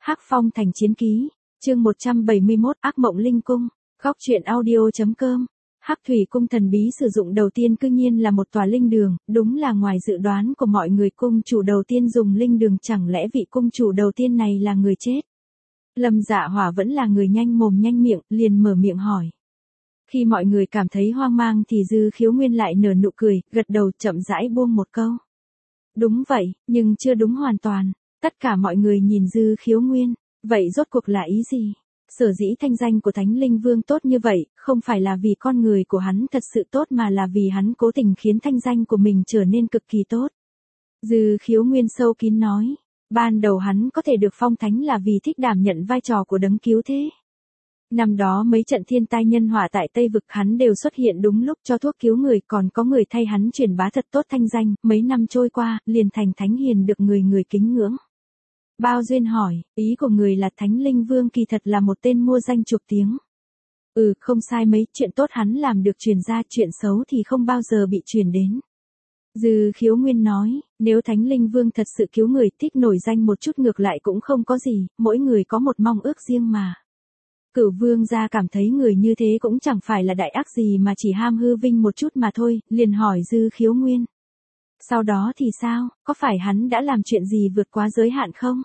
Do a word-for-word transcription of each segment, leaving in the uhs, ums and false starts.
Hắc Phong Thành Chiến Ký, chương một trăm bảy mươi mốt, Ác Mộng Linh Cung, góc truyện audio.com. Hắc Thủy Cung thần bí sử dụng đầu tiên cư nhiên là một tòa linh đường, đúng là ngoài dự đoán của mọi người. Cung chủ đầu tiên dùng linh đường, chẳng lẽ vị cung chủ đầu tiên này là người chết? Lâm Dạ Hỏa vẫn là người nhanh mồm nhanh miệng, liền mở miệng hỏi. Khi mọi người cảm thấy hoang mang thì Dư Khiếu Nguyên lại nở nụ cười, gật đầu chậm rãi buông một câu. Đúng vậy, nhưng chưa đúng hoàn toàn. Tất cả mọi người nhìn Dư Khiếu Nguyên, vậy rốt cuộc là ý gì? Sở dĩ thanh danh của Thánh Linh Vương tốt như vậy, không phải là vì con người của hắn thật sự tốt mà là vì hắn cố tình khiến thanh danh của mình trở nên cực kỳ tốt. Dư Khiếu Nguyên sâu kín nói, ban đầu hắn có thể được phong thánh là vì thích đảm nhận vai trò của đấng cứu thế. Năm đó mấy trận thiên tai nhân họa tại Tây Vực hắn đều xuất hiện đúng lúc cho thuốc cứu người, còn có người thay hắn truyền bá thật tốt thanh danh, mấy năm trôi qua, liền thành thánh hiền được người người kính ngưỡng. Bao Duyên hỏi, ý của người là Thánh Linh Vương kỳ thật là một tên mua danh chuộc tiếng. Ừ, không sai mấy, chuyện tốt hắn làm được truyền ra, chuyện xấu thì không bao giờ bị truyền đến. Dư Khiếu Nguyên nói, nếu Thánh Linh Vương thật sự cứu người, thích nổi danh một chút ngược lại cũng không có gì, mỗi người có một mong ước riêng mà. Cửu Vương gia cảm thấy người như thế cũng chẳng phải là đại ác gì mà chỉ ham hư vinh một chút mà thôi, liền hỏi Dư Khiếu Nguyên. Sau đó thì sao, có phải hắn đã làm chuyện gì vượt quá giới hạn không?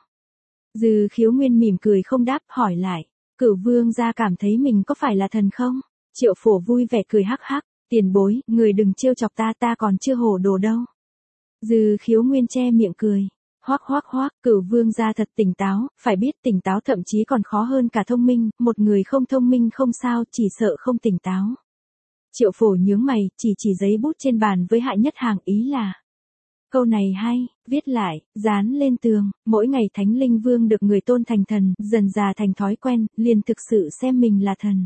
Dư Khiếu Nguyên mỉm cười không đáp, hỏi lại, Cửu Vương gia cảm thấy mình có phải là thần không? Triệu Phổ vui vẻ cười hắc hắc, tiền bối, người đừng trêu chọc ta, ta còn chưa hổ đồ đâu. Dư Khiếu Nguyên che miệng cười, hoắc hoắc hoắc, Cửu Vương gia thật tỉnh táo, phải biết tỉnh táo thậm chí còn khó hơn cả thông minh, một người không thông minh không sao, chỉ sợ không tỉnh táo. Triệu Phổ nhướng mày, chỉ chỉ giấy bút trên bàn với Hạ Nhất Hàng, ý là câu này hay, viết lại, dán lên tường, mỗi ngày Thánh Linh Vương được người tôn thành thần, dần già thành thói quen, liền thực sự xem mình là thần.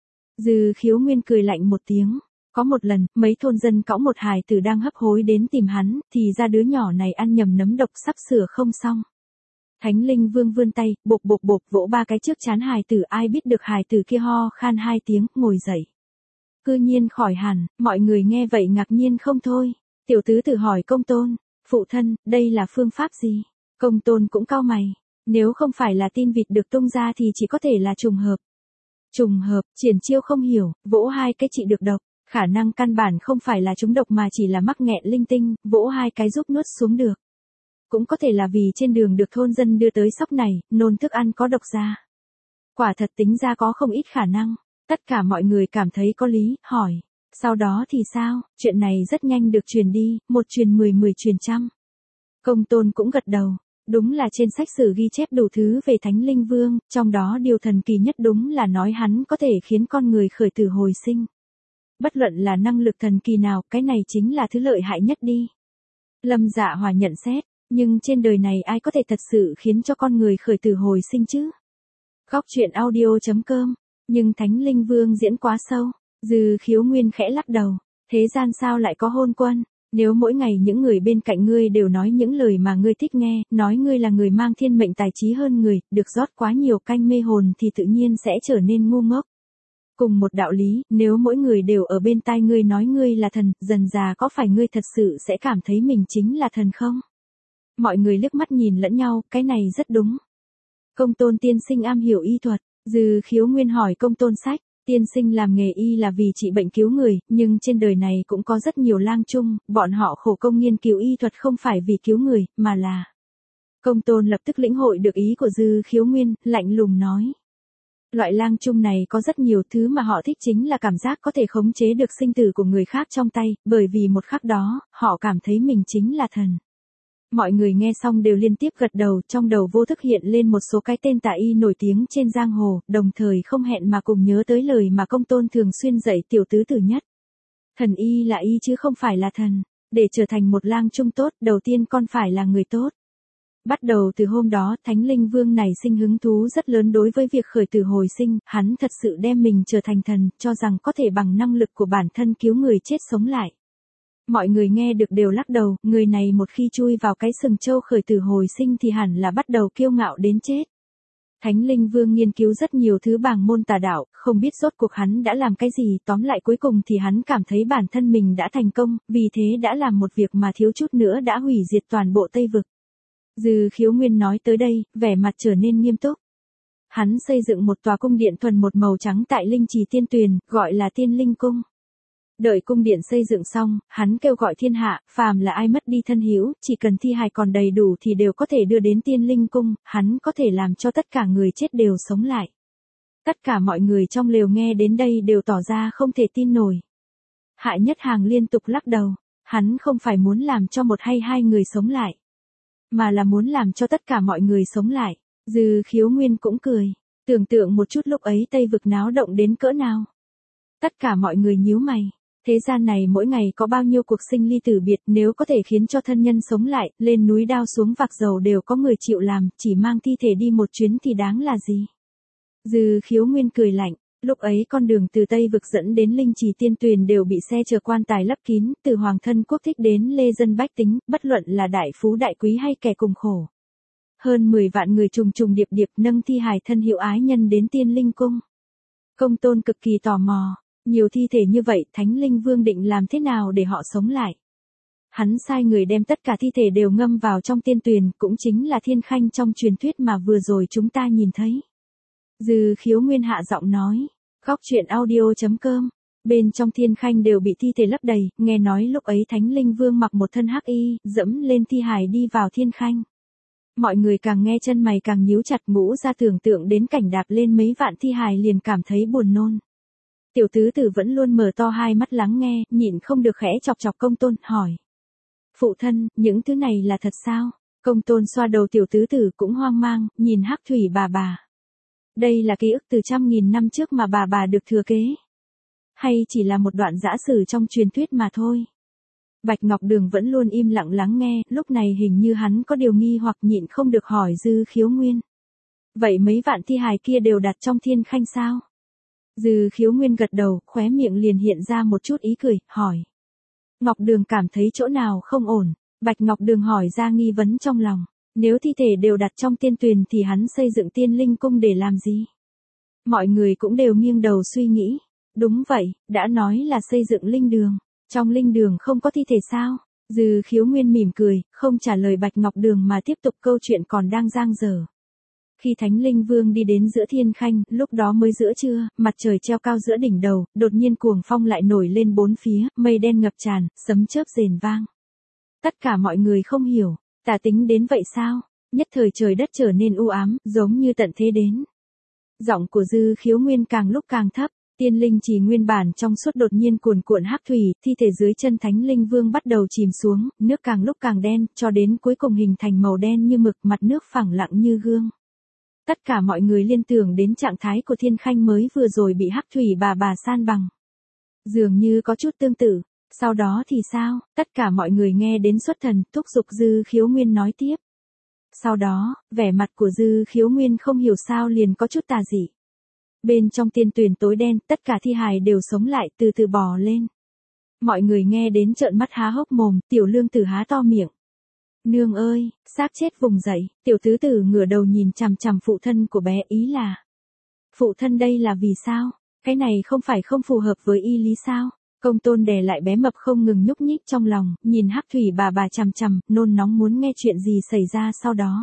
Dư Khiếu Nguyên cười lạnh một tiếng, có một lần, mấy thôn dân cõng một hài tử đang hấp hối đến tìm hắn, thì ra đứa nhỏ này ăn nhầm nấm độc sắp sửa không xong. Thánh Linh Vương vươn tay, bộp bộp bộp vỗ ba cái trước trán hài tử, ai biết được hài tử kia ho khan hai tiếng, ngồi dậy. Cư nhiên khỏi hẳn, mọi người nghe vậy ngạc nhiên không thôi. Tiểu tứ tử hỏi Công Tôn, phụ thân, đây là phương pháp gì? Công Tôn cũng cau mày, nếu không phải là tin vịt được tung ra thì chỉ có thể là trùng hợp. Trùng hợp, Triển Chiêu không hiểu, vỗ hai cái trị được độc, khả năng căn bản không phải là trúng độc mà chỉ là mắc nghẹn linh tinh, vỗ hai cái giúp nuốt xuống được. Cũng có thể là vì trên đường được thôn dân đưa tới sóc này, nôn thức ăn có độc ra. Quả thật tính ra có không ít khả năng, tất cả mọi người cảm thấy có lý, hỏi. Sau đó thì sao, chuyện này rất nhanh được truyền đi, một truyền mười mười truyền trăm. Công Tôn cũng gật đầu, đúng là trên sách sử ghi chép đủ thứ về Thánh Linh Vương, trong đó điều thần kỳ nhất đúng là nói hắn có thể khiến con người khởi tử hồi sinh. Bất luận là năng lực thần kỳ nào, cái này chính là thứ lợi hại nhất đi. Lâm Dạ Hỏa nhận xét, nhưng trên đời này ai có thể thật sự khiến cho con người khởi tử hồi sinh chứ? Góc truyện audio.com, nhưng Thánh Linh Vương diễn quá sâu. Dư Khiếu Nguyên khẽ lắc đầu, thế gian sao lại có hôn quân, nếu mỗi ngày những người bên cạnh ngươi đều nói những lời mà ngươi thích nghe, nói ngươi là người mang thiên mệnh tài trí hơn người, được rót quá nhiều canh mê hồn thì tự nhiên sẽ trở nên ngu ngốc. Cùng một đạo lý, nếu mỗi người đều ở bên tai ngươi nói ngươi là thần, dần già có phải ngươi thật sự sẽ cảm thấy mình chính là thần không? Mọi người liếc mắt nhìn lẫn nhau, cái này rất đúng. Công Tôn tiên sinh am hiểu y thuật, Dư Khiếu Nguyên hỏi Công Tôn sách. Tiên sinh làm nghề y là vì trị bệnh cứu người, nhưng trên đời này cũng có rất nhiều lang trung, bọn họ khổ công nghiên cứu y thuật không phải vì cứu người, mà là... Công Tôn lập tức lĩnh hội được ý của Dư Khiếu Nguyên, lạnh lùng nói. Loại lang trung này có rất nhiều thứ mà họ thích, chính là cảm giác có thể khống chế được sinh tử của người khác trong tay, bởi vì một khắc đó, họ cảm thấy mình chính là thần. Mọi người nghe xong đều liên tiếp gật đầu, trong đầu vô thức hiện lên một số cái tên tà y nổi tiếng trên giang hồ, đồng thời không hẹn mà cùng nhớ tới lời mà Công Tôn thường xuyên dạy tiểu tứ tử nhất. Thần y là y chứ không phải là thần, để trở thành một lang trung tốt, đầu tiên con phải là người tốt. Bắt đầu từ hôm đó, Thánh Linh Vương này sinh hứng thú rất lớn đối với việc khởi tử hồi sinh, hắn thật sự đem mình trở thành thần, cho rằng có thể bằng năng lực của bản thân cứu người chết sống lại. Mọi người nghe được đều lắc đầu, người này một khi chui vào cái sừng trâu khởi tử hồi sinh thì hẳn là bắt đầu kiêu ngạo đến chết. Thánh Linh Vương nghiên cứu rất nhiều thứ bàng môn tà đạo, không biết rốt cuộc hắn đã làm cái gì, tóm lại cuối cùng thì hắn cảm thấy bản thân mình đã thành công, vì thế đã làm một việc mà thiếu chút nữa đã hủy diệt toàn bộ Tây Vực. Dư Khiếu Nguyên nói tới đây, vẻ mặt trở nên nghiêm túc. Hắn xây dựng một tòa cung điện thuần một màu trắng tại Linh Trì Tiên Tuyền, gọi là Tiên Linh Cung. Đợi cung điện xây dựng xong, hắn kêu gọi thiên hạ, phàm là ai mất đi thân hữu, chỉ cần thi hài còn đầy đủ thì đều có thể đưa đến Tiên Linh Cung, hắn có thể làm cho tất cả người chết đều sống lại. Tất cả mọi người trong lều nghe đến đây đều tỏ ra không thể tin nổi. Hạ Nhất Hàng liên tục lắc đầu, hắn không phải muốn làm cho một hay hai người sống lại, mà là muốn làm cho tất cả mọi người sống lại. Dư Khiếu Nguyên cũng cười, tưởng tượng một chút lúc ấy Tây Vực náo động đến cỡ nào. Tất cả mọi người nhíu mày, thế gian này mỗi ngày có bao nhiêu cuộc sinh ly tử biệt, nếu có thể khiến cho thân nhân sống lại, lên núi đao xuống vạc dầu đều có người chịu làm, chỉ mang thi thể đi một chuyến thì đáng là gì. Dư Khiếu Nguyên cười lạnh, lúc ấy con đường từ Tây Vực dẫn đến Linh Trì Tiên Tuyền đều bị xe chở quan tài lấp kín, từ hoàng thân quốc thích đến lê dân bách tính, bất luận là đại phú đại quý hay kẻ cùng khổ. Hơn mười vạn người trùng trùng điệp điệp nâng thi hài thân hữu ái nhân đến Tiên Linh Cung. Công Tôn cực kỳ tò mò, nhiều thi thể như vậy Thánh Linh Vương định làm thế nào để họ sống lại. Hắn sai người đem tất cả thi thể đều ngâm vào trong tiên tuyền, cũng chính là thiên khanh trong truyền thuyết mà vừa rồi chúng ta nhìn thấy. Dư Khiếu Nguyên hạ giọng nói, góc truyện audio chấm com, bên trong thiên khanh đều bị thi thể lấp đầy, nghe nói lúc ấy Thánh Linh Vương mặc một thân hắc y, dẫm lên thi hài đi vào thiên khanh. Mọi người càng nghe chân mày càng nhíu chặt, ngũ ra tưởng tượng đến cảnh đạp lên mấy vạn thi hài liền cảm thấy buồn nôn. Tiểu tứ tử vẫn luôn mở to hai mắt lắng nghe, nhịn không được khẽ chọc chọc Công Tôn, hỏi. Phụ thân, những thứ này là thật sao? Công Tôn xoa đầu tiểu tứ tử cũng hoang mang, nhìn Hắc Thủy bà bà. Đây là ký ức từ trăm nghìn năm trước mà bà bà được thừa kế. Hay chỉ là một đoạn giã sử trong truyền thuyết mà thôi. Bạch Ngọc Đường vẫn luôn im lặng lắng nghe, lúc này hình như hắn có điều nghi hoặc nhịn không được hỏi Dư Khiếu Nguyên. Vậy mấy vạn thi hài kia đều đặt trong thiên khanh sao? Dư Khiếu Nguyên gật đầu, khóe miệng liền hiện ra một chút ý cười, hỏi. Ngọc Đường cảm thấy chỗ nào không ổn, Bạch Ngọc Đường hỏi ra nghi vấn trong lòng. Nếu thi thể đều đặt trong tiên tuyền thì hắn xây dựng Tiên Linh Cung để làm gì? Mọi người cũng đều nghiêng đầu suy nghĩ. Đúng vậy, đã nói là xây dựng linh đường. Trong linh đường không có thi thể sao? Dư Khiếu Nguyên mỉm cười, không trả lời Bạch Ngọc Đường mà tiếp tục câu chuyện còn đang dang dở. Khi Thánh Linh Vương đi đến giữa thiên khanh, lúc đó mới giữa trưa, mặt trời treo cao giữa đỉnh đầu, đột nhiên cuồng phong lại nổi lên bốn phía, mây đen ngập tràn, sấm chớp rền vang. Tất cả mọi người không hiểu, tà tính đến vậy sao? Nhất thời trời đất trở nên u ám, giống như tận thế đến. Giọng của Dư Khiếu Nguyên càng lúc càng thấp. Tiên Linh Trì nguyên bản trong suốt đột nhiên cuồn cuộn hắc thủy, thi thể dưới chân Thánh Linh Vương bắt đầu chìm xuống, nước càng lúc càng đen, cho đến cuối cùng hình thành màu đen như mực, mặt nước phẳng lặng như gương. Tất cả mọi người liên tưởng đến trạng thái của thiên khanh mới vừa rồi bị hắc thủy bà bà san bằng. Dường như có chút tương tự, sau đó thì sao? Tất cả mọi người nghe đến xuất thần, thúc giục Dư Khiếu Nguyên nói tiếp. Sau đó, vẻ mặt của Dư Khiếu Nguyên không hiểu sao liền có chút tà dị. Bên trong tiên tuyền tối đen, tất cả thi hài đều sống lại, từ từ bò lên. Mọi người nghe đến trợn mắt há hốc mồm, tiểu lương tử há to miệng. Nương ơi, xác chết vùng dậy, tiểu tứ tử ngửa đầu nhìn chằm chằm phụ thân của bé, ý là. Phụ thân đây là vì sao? Cái này không phải không phù hợp với y lý sao? Công Tôn đè lại bé mập không ngừng nhúc nhích trong lòng, nhìn hắc thủy bà bà chằm chằm, nôn nóng muốn nghe chuyện gì xảy ra sau đó.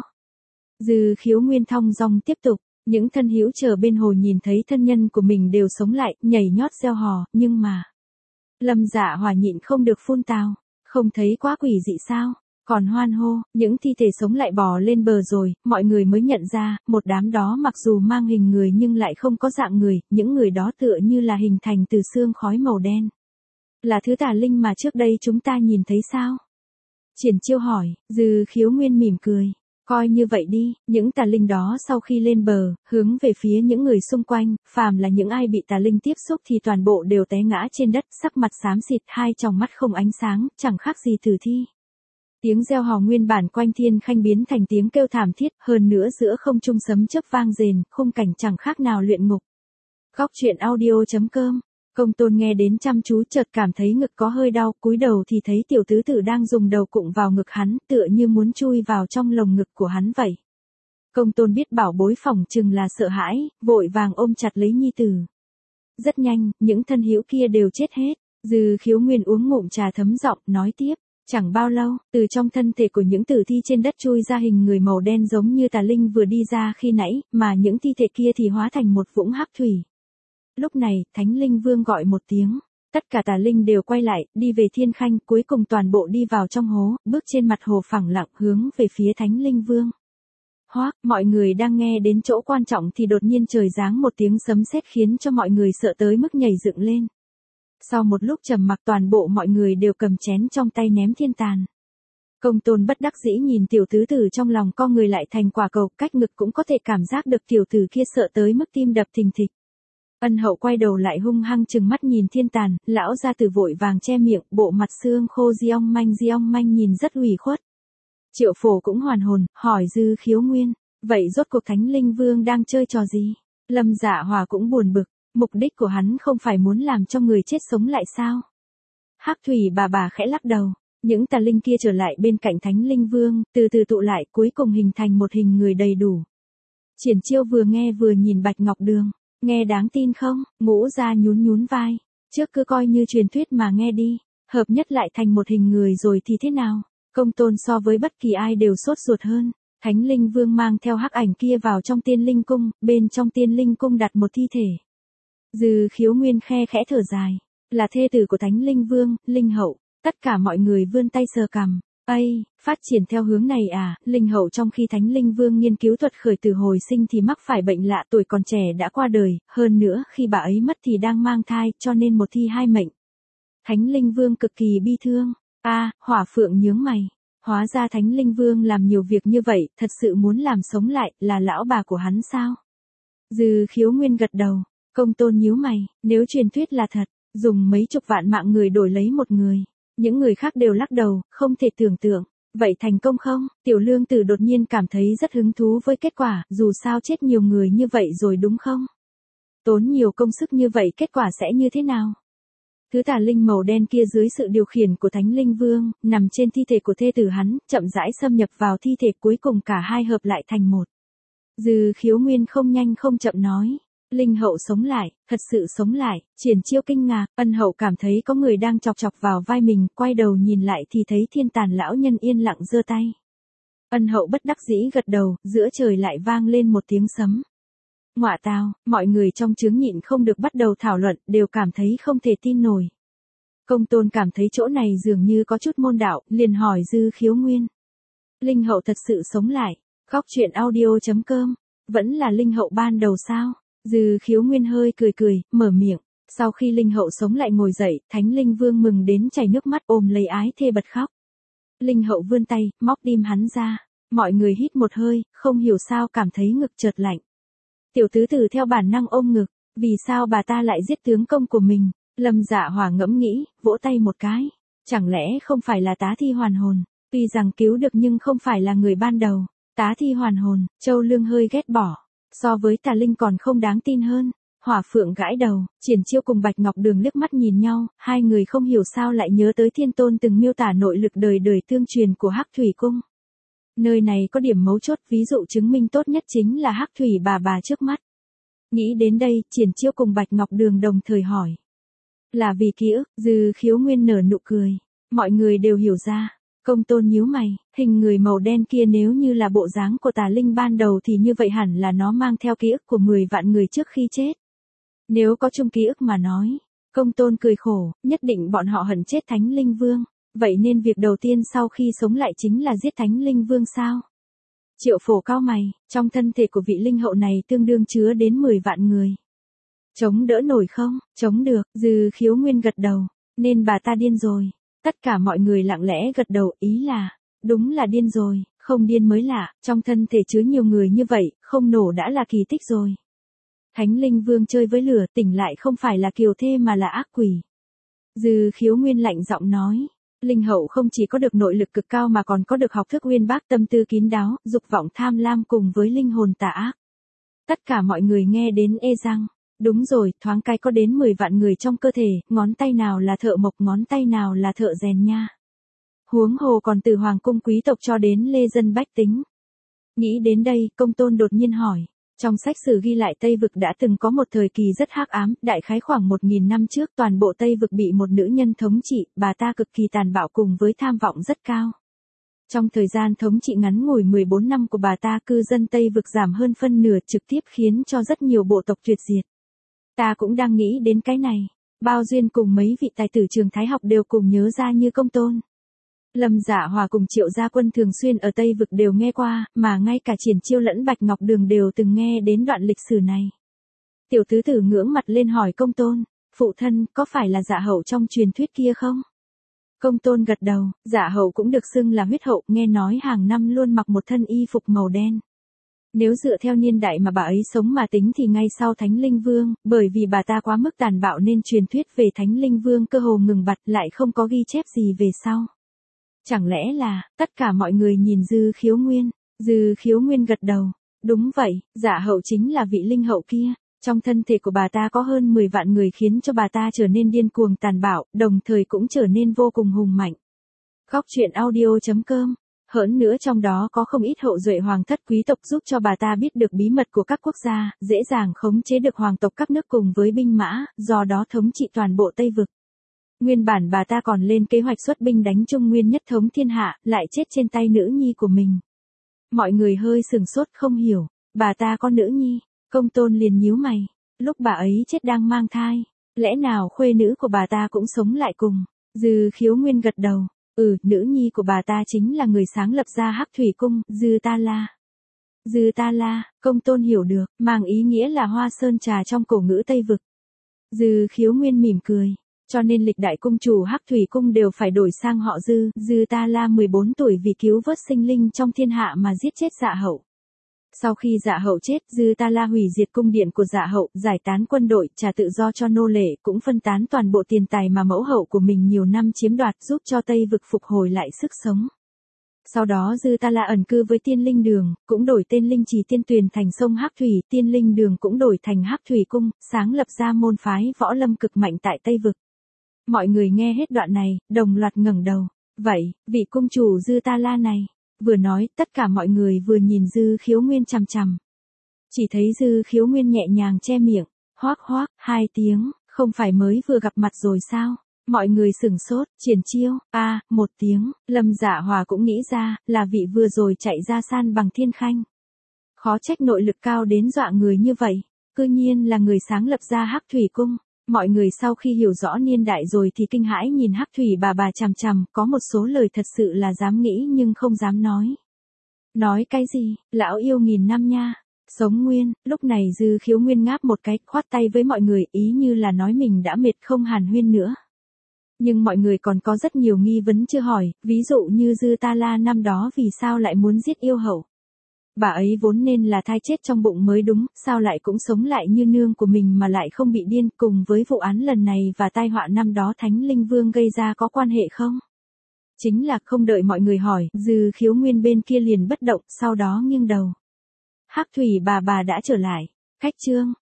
Dư Khiếu Nguyên thong dong tiếp tục. Những thân hữu chờ bên hồ nhìn thấy thân nhân của mình đều sống lại, nhảy nhót reo hò, nhưng mà. Lâm Dạ Hỏa nhịn không được phun tào, không thấy quá quỷ dị sao, còn hoan hô, những thi thể sống lại bò lên bờ rồi, mọi người mới nhận ra, một đám đó mặc dù mang hình người nhưng lại không có dạng người, những người đó tựa như là hình thành từ xương khói màu đen. Là thứ tà linh mà trước đây chúng ta nhìn thấy sao? Triển Chiêu hỏi, Dư Khiếu Nguyên mỉm cười. Coi như vậy đi, những tà linh đó sau khi lên bờ, hướng về phía những người xung quanh, phàm là những ai bị tà linh tiếp xúc thì toàn bộ đều té ngã trên đất, sắc mặt xám xịt, hai tròng mắt không ánh sáng, chẳng khác gì tử thi. Tiếng reo hò nguyên bản quanh thiên khanh biến thành tiếng kêu thảm thiết, hơn nữa giữa không trung sấm chớp vang rền, khung cảnh chẳng khác nào luyện ngục. Góc truyện audio chấm com. Công Tôn nghe đến chăm chú chợt cảm thấy ngực có hơi đau, cúi đầu thì thấy tiểu tứ tử đang dùng đầu cụng vào ngực hắn, tựa như muốn chui vào trong lồng ngực của hắn vậy. Công Tôn biết bảo bối phỏng chừng là sợ hãi, vội vàng ôm chặt lấy nhi tử. Rất nhanh, những thân hữu kia đều chết hết. Dư Khiếu Nguyên uống ngụm trà thấm giọng, nói tiếp, Chẳng bao lâu, từ trong thân thể của những tử thi trên đất chui ra hình người màu đen giống như tà linh vừa đi ra khi nãy, mà những thi thể kia thì hóa thành một vũng hắc thủy. Lúc này, Thánh Linh Vương gọi một tiếng. Tất cả tà linh đều quay lại, đi về thiên khanh, cuối cùng toàn bộ đi vào trong hố, bước trên mặt hồ phẳng lặng hướng về phía Thánh Linh Vương. Hoác, mọi người đang nghe đến chỗ quan trọng thì đột nhiên trời giáng một tiếng sấm sét khiến cho mọi người sợ tới mức nhảy dựng lên. Sau một lúc trầm mặc toàn bộ mọi người đều cầm chén trong tay ném thiên tàn. Công Tôn bất đắc dĩ nhìn tiểu tứ tử trong lòng co người lại thành quả cầu, cách ngực cũng có thể cảm giác được tiểu tử kia sợ tới mức tim đập thình thịch. Ân Hậu quay đầu lại hung hăng trừng mắt nhìn thiên tàn, lão gia tử vội vàng che miệng, bộ mặt xương khô di ong manh di ong manh nhìn rất ủy khuất. Triệu Phổ cũng hoàn hồn, hỏi Dư Khiếu Nguyên, vậy rốt cuộc Thánh Linh Vương đang chơi trò gì? Lâm Dạ Hòa cũng buồn bực, mục đích của hắn không phải muốn làm cho người chết sống lại sao? Hắc Thủy bà bà khẽ lắc đầu, những tà linh kia trở lại bên cạnh Thánh Linh Vương, từ từ tụ lại cuối cùng hình thành một hình người đầy đủ. Triển Chiêu vừa nghe vừa nhìn Bạch Ngọc Đường. Nghe đáng tin không? Ngũ gia nhún nhún vai. Trước cứ coi như truyền thuyết mà nghe đi. Hợp nhất lại thành một hình người rồi thì thế nào? Công Tôn so với bất kỳ ai đều sốt ruột hơn. Thánh Linh Vương mang theo hắc ảnh kia vào trong Tiên Linh Cung. Bên trong Tiên Linh Cung đặt một thi thể. Dư Khiếu Nguyên khe khẽ thở dài. Là thê tử của Thánh Linh Vương, Linh Hậu. Tất cả mọi người vươn tay sờ cằm. Ây, phát triển theo hướng này à, Linh Hậu trong khi Thánh Linh Vương nghiên cứu thuật khởi từ hồi sinh thì mắc phải bệnh lạ, tuổi còn trẻ đã qua đời, hơn nữa khi bà ấy mất thì đang mang thai, cho nên một thi hai mệnh. Thánh Linh Vương cực kỳ bi thương. A, à, Hỏa Phượng nhướng mày. Hóa ra Thánh Linh Vương làm nhiều việc như vậy, thật sự muốn làm sống lại, là lão bà của hắn sao? Dư Khiếu Nguyên gật đầu. Công Tôn nhíu mày, nếu truyền thuyết là thật, dùng mấy chục vạn mạng người đổi lấy một người. Những người khác đều lắc đầu, không thể tưởng tượng. Vậy thành công không? Tiểu Lương Tử đột nhiên cảm thấy rất hứng thú với kết quả, dù sao chết nhiều người như vậy rồi đúng không? Tốn nhiều công sức như vậy kết quả sẽ như thế nào? Thứ tà linh màu đen kia dưới sự điều khiển của Thánh Linh Vương, nằm trên thi thể của thê tử hắn, chậm rãi xâm nhập vào thi thể cuối cùng cả hai hợp lại thành một. Dư Khiếu Nguyên không nhanh không chậm nói. Linh Hậu sống lại, thật sự sống lại, Triển Chiêu kinh ngạc, Ân Hậu cảm thấy có người đang chọc chọc vào vai mình, quay đầu nhìn lại thì thấy thiên tàn lão nhân yên lặng giơ tay. Ân Hậu bất đắc dĩ gật đầu, giữa trời lại vang lên một tiếng sấm. Ngọa tào, mọi người trong chướng nhịn không được bắt đầu thảo luận, đều cảm thấy không thể tin nổi. Công Tôn cảm thấy chỗ này dường như có chút môn đạo, liền hỏi Dư Khiếu Nguyên. Linh Hậu thật sự sống lại, góc truyện audio chấm com, vẫn là Linh Hậu ban đầu sao? Dư Khiếu Nguyên hơi cười cười, mở miệng. Sau khi Linh Hậu sống lại ngồi dậy, Thánh Linh Vương mừng đến chảy nước mắt ôm lấy ái thê bật khóc. Linh Hậu vươn tay, móc tim hắn ra. Mọi người hít một hơi, không hiểu sao cảm thấy ngực chợt lạnh. Tiểu tứ tử theo bản năng ôm ngực, vì sao bà ta lại giết tướng công của mình? Lâm Dạ Hỏa ngẫm nghĩ, vỗ tay một cái. Chẳng lẽ không phải là tá thi hoàn hồn? Tuy rằng cứu được nhưng không phải là người ban đầu. Tá thi hoàn hồn, Châu Lương hơi ghét bỏ. So với tà linh còn không đáng tin hơn. Hỏa Phượng gãi đầu, Triển Chiêu cùng Bạch Ngọc Đường liếc mắt nhìn nhau, hai người không hiểu sao lại nhớ tới Thiên Tôn từng miêu tả nội lực đời đời tương truyền của Hắc Thủy Cung. Nơi này có điểm mấu chốt, ví dụ chứng minh tốt nhất chính là Hắc Thủy bà bà trước mắt. Nghĩ đến đây, Triển Chiêu cùng Bạch Ngọc Đường đồng thời hỏi. Là vì ký ức, Dư Khiếu Nguyên nở nụ cười. Mọi người đều hiểu ra. Công Tôn nhíu mày, hình người màu đen kia nếu như là bộ dáng của tà linh ban đầu thì như vậy hẳn là nó mang theo ký ức của mười vạn người trước khi chết. Nếu có chung ký ức mà nói, Công Tôn cười khổ, nhất định bọn họ hận chết Thánh Linh Vương. Vậy nên việc đầu tiên sau khi sống lại chính là giết Thánh Linh Vương sao? Triệu Phổ cao mày, trong thân thể của vị linh hậu này tương đương chứa đến mười vạn người. Chống đỡ nổi không? Chống được, Dư Khiếu Nguyên gật đầu, nên bà ta điên rồi. Tất cả mọi người lặng lẽ gật đầu, ý là, đúng là điên rồi, không điên mới lạ, trong thân thể chứa nhiều người như vậy, không nổ đã là kỳ tích rồi. Thánh Linh Vương chơi với lửa, tỉnh lại không phải là kiều thê mà là ác quỷ. Dư Khiếu Nguyên lạnh giọng nói, Linh Hậu không chỉ có được nội lực cực cao mà còn có được học thức uyên bác, tâm tư kín đáo, dục vọng tham lam cùng với linh hồn tà ác. Tất cả mọi người nghe đến ê răng. Đúng rồi, thoáng cái có đến mười vạn người trong cơ thể, ngón tay nào là thợ mộc, ngón tay nào là thợ rèn nha. Huống hồ còn từ hoàng cung quý tộc cho đến lê dân bách tính. Nghĩ đến đây, Công Tôn đột nhiên hỏi, Trong sách sử ghi lại Tây Vực đã từng có một thời kỳ rất hắc ám, đại khái khoảng một nghìn năm trước toàn bộ Tây Vực bị một nữ nhân thống trị, bà ta cực kỳ tàn bạo cùng với tham vọng rất cao. Trong thời gian thống trị ngắn ngủi mười bốn năm của bà ta, cư dân Tây Vực giảm hơn phân nửa, trực tiếp khiến cho rất nhiều bộ tộc tuyệt diệt. Ta cũng đang nghĩ đến cái này. Bao Duyên cùng mấy vị tài tử trường Thái học đều cùng nhớ ra như Công Tôn, Lâm Dạ Hòa cùng Triệu Gia Quân thường xuyên ở Tây Vực đều nghe qua, mà ngay cả Triển Chiêu lẫn Bạch Ngọc Đường đều từng nghe đến đoạn lịch sử này. Tiểu tứ tử ngưỡng mặt lên hỏi Công Tôn, phụ thân, có phải là Dạ Hậu trong truyền thuyết kia không? Công Tôn gật đầu, Dạ Hậu cũng được xưng là huyết hậu, nghe nói hàng năm luôn mặc một thân y phục màu đen. Nếu dựa theo niên đại mà bà ấy sống mà tính thì ngay sau Thánh Linh Vương, bởi vì bà ta quá mức tàn bạo nên truyền thuyết về Thánh Linh Vương cơ hồ ngừng bặt, lại không có ghi chép gì về sau. Chẳng lẽ là, tất cả mọi người nhìn Dư Khiếu Nguyên, Dư Khiếu Nguyên gật đầu, đúng vậy, Dạ Hậu chính là vị linh hậu kia, trong thân thể của bà ta có hơn mười vạn người khiến cho bà ta trở nên điên cuồng tàn bạo, đồng thời cũng trở nên vô cùng hùng mạnh. Góc truyện audio chấm com. Hơn nữa trong đó có không ít hậu duệ hoàng thất quý tộc giúp cho bà ta biết được bí mật của các quốc gia, dễ dàng khống chế được hoàng tộc các nước cùng với binh mã, do đó thống trị toàn bộ Tây Vực. Nguyên bản bà ta còn lên kế hoạch xuất binh đánh Trung Nguyên nhất thống thiên hạ, lại chết trên tay nữ nhi của mình. Mọi người hơi sừng sốt không hiểu, bà ta có nữ nhi, Công Tôn liền nhíu mày, lúc bà ấy chết đang mang thai, lẽ nào khuê nữ của bà ta cũng sống lại cùng? Dư Khiếu Nguyên gật đầu, ừ, nữ nhi của bà ta chính là người sáng lập ra Hắc Thủy Cung, Dư Ta La. Dư Ta La, Công Tôn hiểu được, mang ý nghĩa là hoa sơn trà trong cổ ngữ Tây Vực. Dư Khiếu Nguyên mỉm cười. Cho nên lịch đại cung chủ Hắc Thủy Cung đều phải đổi sang họ Dư, Dư Ta La mười bốn tuổi vì cứu vớt sinh linh trong thiên hạ mà giết chết Dạ Hậu. Sau khi Dạ Hậu chết, Dư Ta La hủy diệt cung điện của Dạ Hậu, giải tán quân đội, trả tự do cho nô lệ, cũng phân tán toàn bộ tiền tài mà mẫu hậu của mình nhiều năm chiếm đoạt, giúp cho Tây Vực phục hồi lại sức sống. Sau đó Dư Ta La ẩn cư với Tiên Linh Đường, cũng đổi tên Linh Trì Tiên Tuyền thành sông Hắc Thủy, Tiên Linh Đường cũng đổi thành Hắc Thủy Cung, sáng lập ra môn phái võ lâm cực mạnh tại Tây Vực. Mọi người nghe hết đoạn này, đồng loạt ngẩng đầu. Vậy, vị cung chủ Dư Ta La này, vừa nói, tất cả mọi người vừa nhìn Dư Khiếu Nguyên chằm chằm. Chỉ thấy Dư Khiếu Nguyên nhẹ nhàng che miệng, hoác hoác, hai tiếng, không phải mới vừa gặp mặt rồi sao? Mọi người sửng sốt, Triển Chiêu, a, à, một tiếng, Lâm Dạ Hòa cũng nghĩ ra, là vị vừa rồi chạy ra san bằng Thiên Khanh. Khó trách nội lực cao đến dọa người như vậy, cư nhiên là người sáng lập ra Hắc Thủy Cung. Mọi người sau khi hiểu rõ niên đại rồi thì kinh hãi nhìn Hắc Thủy bà bà chằm chằm, có một số lời thật sự là dám nghĩ nhưng không dám nói. Nói cái gì, lão yêu nghìn năm nha. Sống nguyên, lúc này Dư Khiếu Nguyên ngáp một cái, khoát tay với mọi người, ý như là nói mình đã mệt không hàn huyên nữa. Nhưng mọi người còn có rất nhiều nghi vấn chưa hỏi, ví dụ như Dư Ta La năm đó vì sao lại muốn giết yêu hậu. Bà ấy vốn nên là thai chết trong bụng mới đúng, sao lại cũng sống lại như nương của mình mà lại không bị điên, cùng với vụ án lần này và tai họa năm đó Thánh Linh Vương gây ra có quan hệ không? Chính là không đợi mọi người hỏi, Dư Khiếu Nguyên bên kia liền bất động, sau đó nghiêng đầu. Hắc Thủy bà bà đã trở lại. Cách chương